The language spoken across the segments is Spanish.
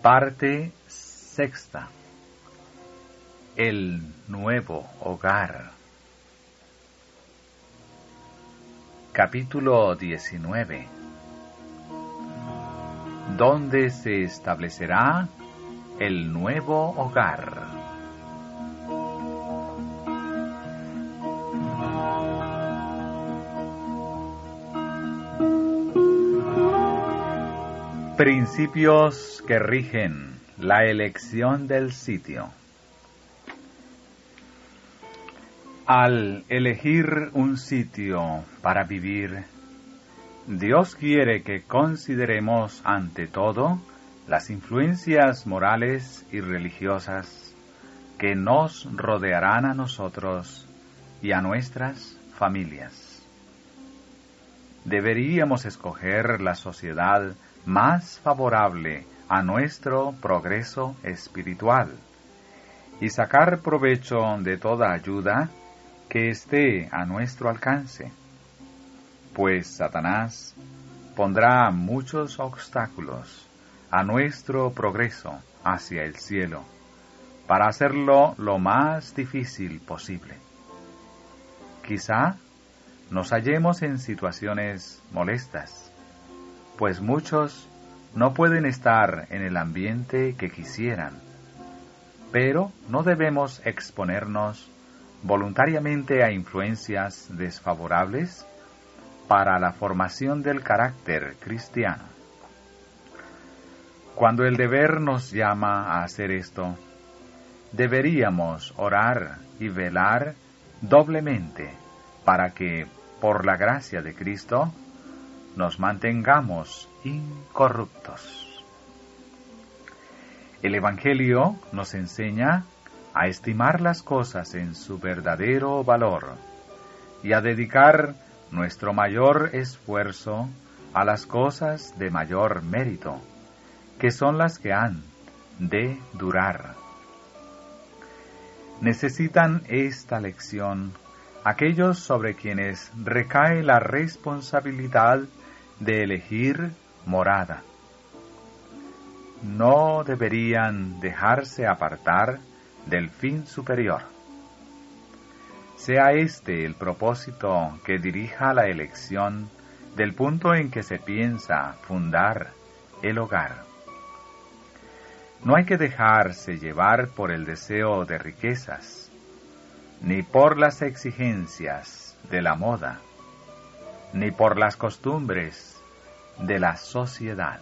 Parte sexta. El nuevo hogar. Capítulo 19. ¿Dónde se establecerá el nuevo hogar? Principios que rigen la elección del sitio. Al elegir un sitio para vivir, Dios quiere que consideremos ante todo las influencias morales y religiosas que nos rodearán a nosotros y a nuestras familias. Deberíamos escoger la sociedad más favorable a nuestro progreso espiritual y sacar provecho de toda ayuda que esté a nuestro alcance, pues Satanás pondrá muchos obstáculos a nuestro progreso hacia el cielo para hacerlo lo más difícil posible. Quizá nos hallemos en situaciones molestas, pues muchos no pueden estar en el ambiente que quisieran, pero no debemos exponernos voluntariamente a influencias desfavorables para la formación del carácter cristiano. Cuando el deber nos llama a hacer esto, deberíamos orar y velar doblemente para que, por la gracia de Cristo, nos mantengamos incorruptos. El Evangelio nos enseña a estimar las cosas en su verdadero valor y a dedicar nuestro mayor esfuerzo a las cosas de mayor mérito, que son las que han de durar. Necesitan esta lección aquellos sobre quienes recae la responsabilidad de elegir morada. No deberían dejarse apartar del fin superior. Sea este el propósito que dirija la elección del punto en que se piensa fundar el hogar. No hay que dejarse llevar por el deseo de riquezas, ni por las exigencias de la moda, ni por las costumbres de la sociedad.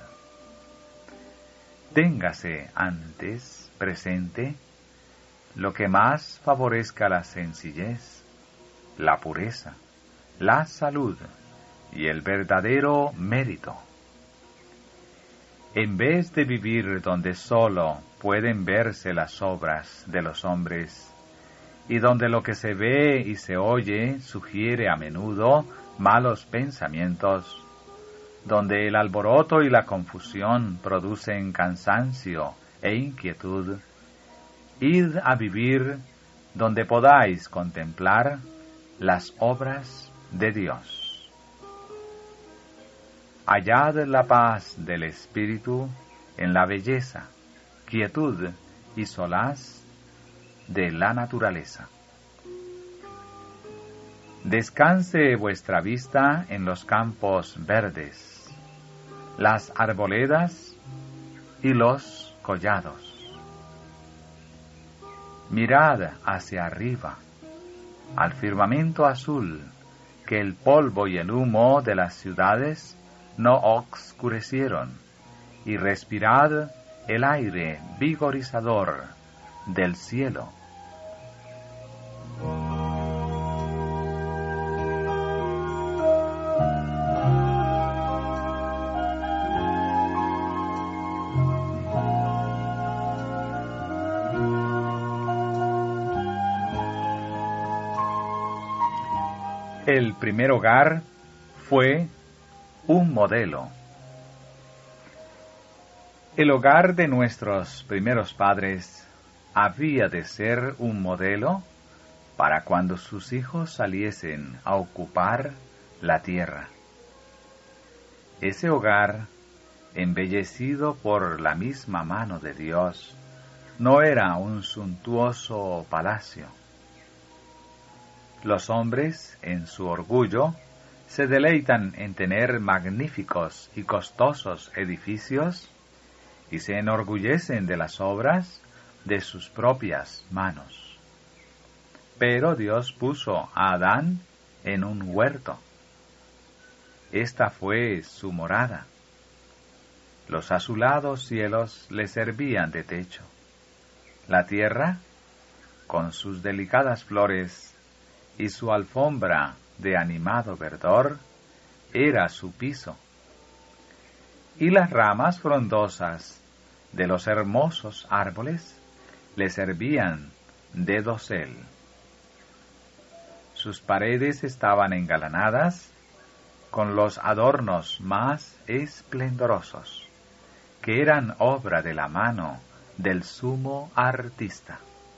Téngase antes presente lo que más favorezca la sencillez, la pureza, la salud y el verdadero mérito. En vez de vivir donde solo pueden verse las obras de los hombres, y donde lo que se ve y se oye sugiere a menudo malos pensamientos, donde el alboroto y la confusión producen cansancio e inquietud, id a vivir donde podáis contemplar las obras de Dios. Hallad la paz del espíritu en la belleza, quietud y solaz de la naturaleza. Descanse vuestra vista en los campos verdes, las arboledas y los collados. Mirad hacia arriba, al firmamento azul, que el polvo y el humo de las ciudades no oscurecieron, y respirad el aire vigorizador del cielo. El primer hogar fue un modelo. El hogar de nuestros primeros padres había de ser un modelo para cuando sus hijos saliesen a ocupar la tierra. Ese hogar embellecido por la misma mano de Dios, no era un suntuoso palacio. Los hombres, en su orgullo, se deleitan en tener magníficos y costosos edificios y se enorgullecen de las obras de sus propias manos. Pero Dios puso a Adán en un huerto. Esta fue su morada. Los azulados cielos le servían de techo. La tierra, con sus delicadas flores y su alfombra de animado verdor, era su piso. Y las ramas frondosas de los hermosos árboles le servían de dosel. Sus paredes estaban engalanadas con los adornos más esplendorosos, que eran obra de la mano del sumo artista.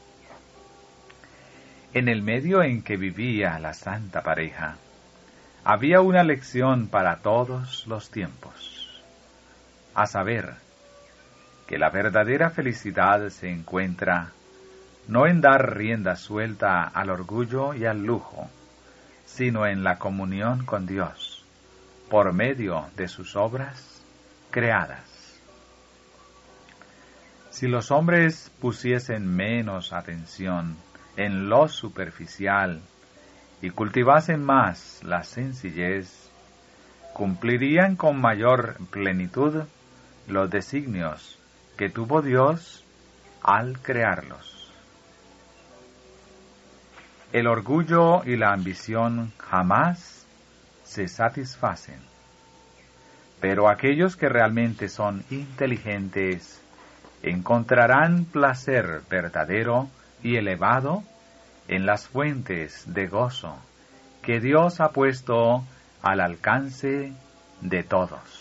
En el medio en que vivía la santa pareja, había una lección para todos los tiempos, a saber, que la verdadera felicidad se encuentra no en dar rienda suelta al orgullo y al lujo, sino en la comunión con Dios, por medio de sus obras creadas. Si los hombres pusiesen menos atención en lo superficial y cultivasen más la sencillez, cumplirían con mayor plenitud los designios que tuvo Dios al crearlos. El orgullo y la ambición jamás se satisfacen, pero aquellos que realmente son inteligentes encontrarán placer verdadero y elevado en las fuentes de gozo que Dios ha puesto al alcance de todos.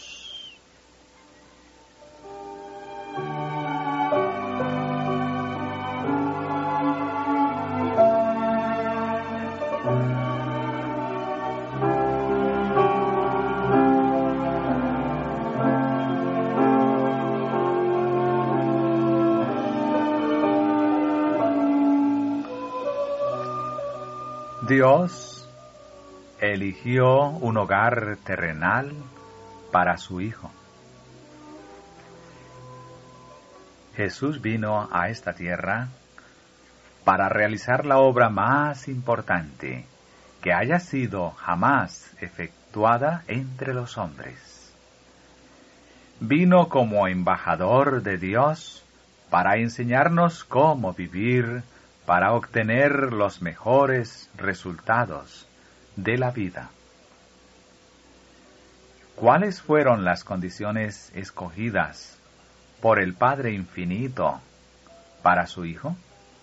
Dios eligió un hogar terrenal para su Hijo. Jesús vino a esta tierra para realizar la obra más importante que haya sido jamás efectuada entre los hombres. Vino como embajador de Dios para enseñarnos cómo vivir para obtener los mejores resultados de la vida. ¿Cuáles fueron las condiciones escogidas por el Padre Infinito para su Hijo?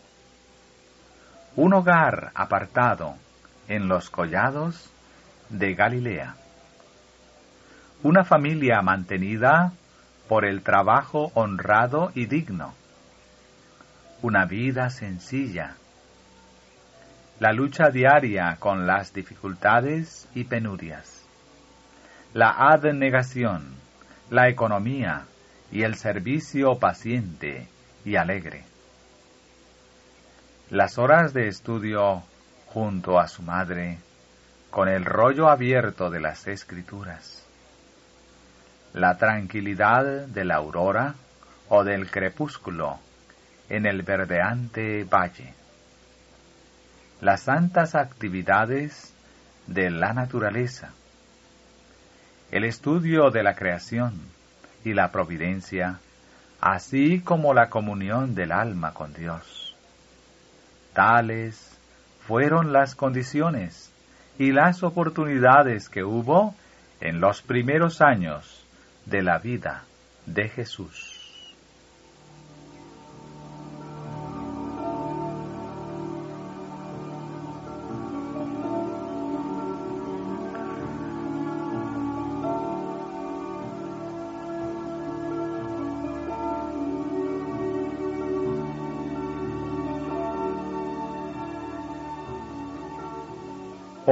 Un hogar apartado en los collados de Galilea. Una familia mantenida por el trabajo honrado y digno. Una vida sencilla. La lucha diaria con las dificultades y penurias. La abnegación, la economía y el servicio paciente y alegre. Las horas de estudio junto a su madre, con el rollo abierto de las Escrituras. La tranquilidad de la aurora o del crepúsculo en el verdeante valle. Las santas actividades de la naturaleza. El estudio de la creación y la providencia, así como la comunión del alma con Dios. Tales fueron las condiciones y las oportunidades que hubo en los primeros años de la vida de Jesús.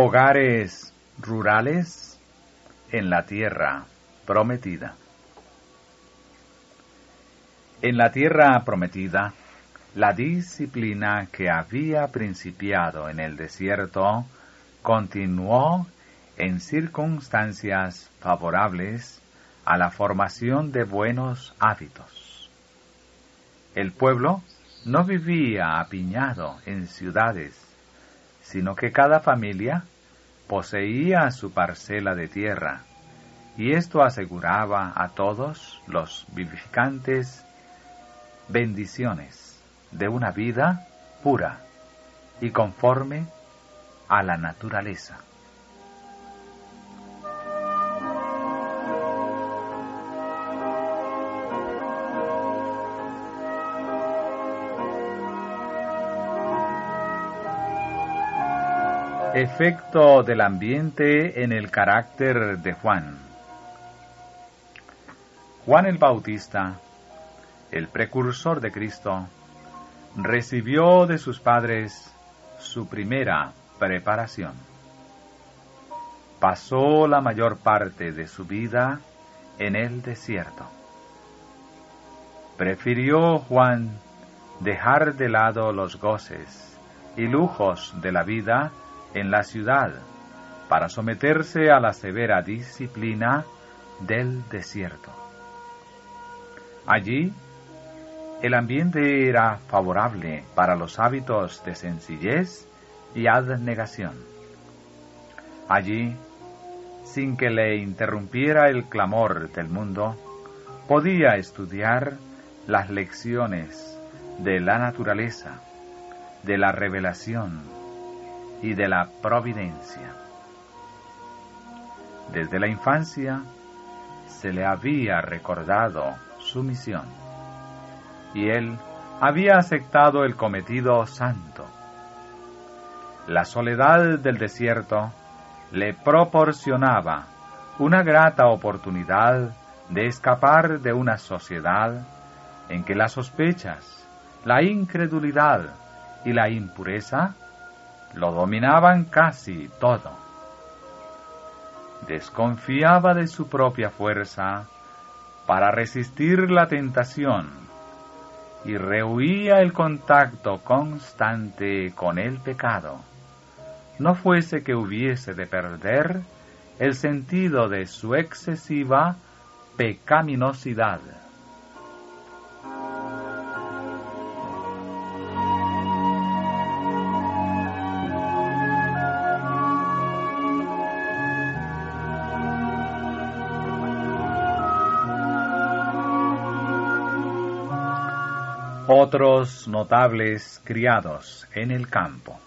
Hogares rurales en la tierra prometida. En la tierra prometida, la disciplina que había principiado en el desierto continuó en circunstancias favorables a la formación de buenos hábitos. El pueblo no vivía apiñado en ciudades, sino que cada familia poseía su parcela de tierra, y esto aseguraba a todos los vivificantes bendiciones de una vida pura y conforme a la naturaleza. Efecto del ambiente en el carácter de Juan. Juan el Bautista, el precursor de Cristo, recibió de sus padres su primera preparación. Pasó la mayor parte de su vida en el desierto. Prefirió Juan dejar de lado los goces y lujos de la vida en la ciudad para someterse a la severa disciplina del desierto. Allí, el ambiente era favorable para los hábitos de sencillez y abnegación. Allí, sin que le interrumpiera el clamor del mundo, podía estudiar las lecciones de la naturaleza, de la revelación y de la providencia. Desde la infancia se le había recordado su misión, y él había aceptado el cometido santo. La soledad del desierto le proporcionaba una grata oportunidad de escapar de una sociedad en que las sospechas, la incredulidad y la impureza lo dominaban casi todo. Desconfiaba de su propia fuerza para resistir la tentación y rehuía el contacto constante con el pecado, no fuese que hubiese de perder el sentido de su excesiva pecaminosidad. Otros notables criados en el campo.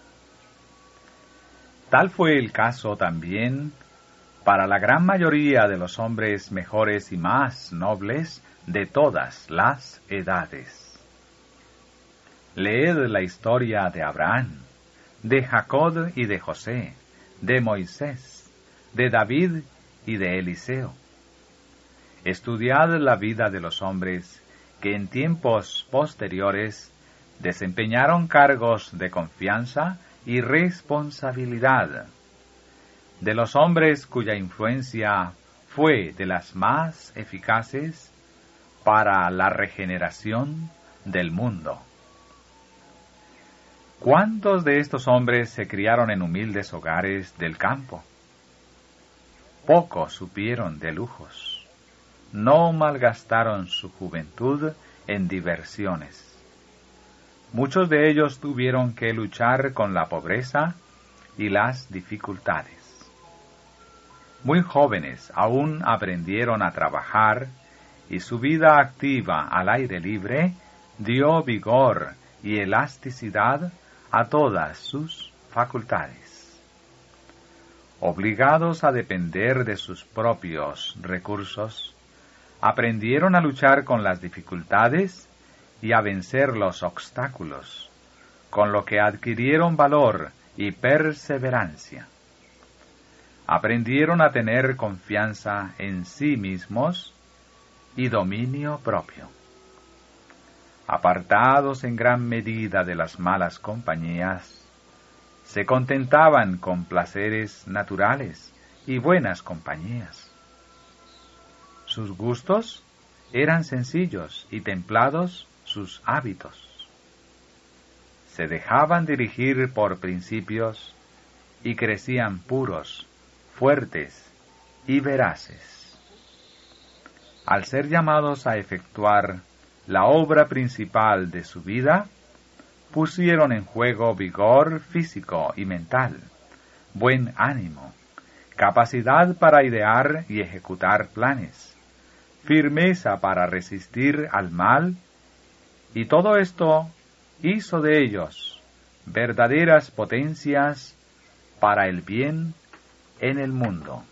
Tal fue el caso también para la gran mayoría de los hombres mejores y más nobles de todas las edades. Leed la historia de Abraham, de Jacob y de José, de Moisés, de David y de Eliseo. Estudiad la vida de los hombres que en tiempos posteriores desempeñaron cargos de confianza y responsabilidad, de los hombres cuya influencia fue de las más eficaces para la regeneración del mundo. ¿Cuántos de estos hombres se criaron en humildes hogares del campo? Pocos supieron de lujos. No malgastaron su juventud en diversiones. Muchos de ellos tuvieron que luchar con la pobreza y las dificultades. Muy jóvenes aún aprendieron a trabajar y su vida activa al aire libre dio vigor y elasticidad a todas sus facultades. Obligados a depender de sus propios recursos, aprendieron a luchar con las dificultades y a vencer los obstáculos, con lo que adquirieron valor y perseverancia. Aprendieron a tener confianza en sí mismos y dominio propio. Apartados en gran medida de las malas compañías, se contentaban con placeres naturales y buenas compañías. Sus gustos Eran sencillos y templados sus hábitos. Se dejaban dirigir por principios y crecían puros, fuertes y veraces. Al ser llamados a efectuar la obra principal de su vida, pusieron en juego vigor físico y mental, buen ánimo, capacidad para idear y ejecutar planes, firmeza para resistir al mal, y todo esto hizo de ellos verdaderas potencias para el bien en el mundo.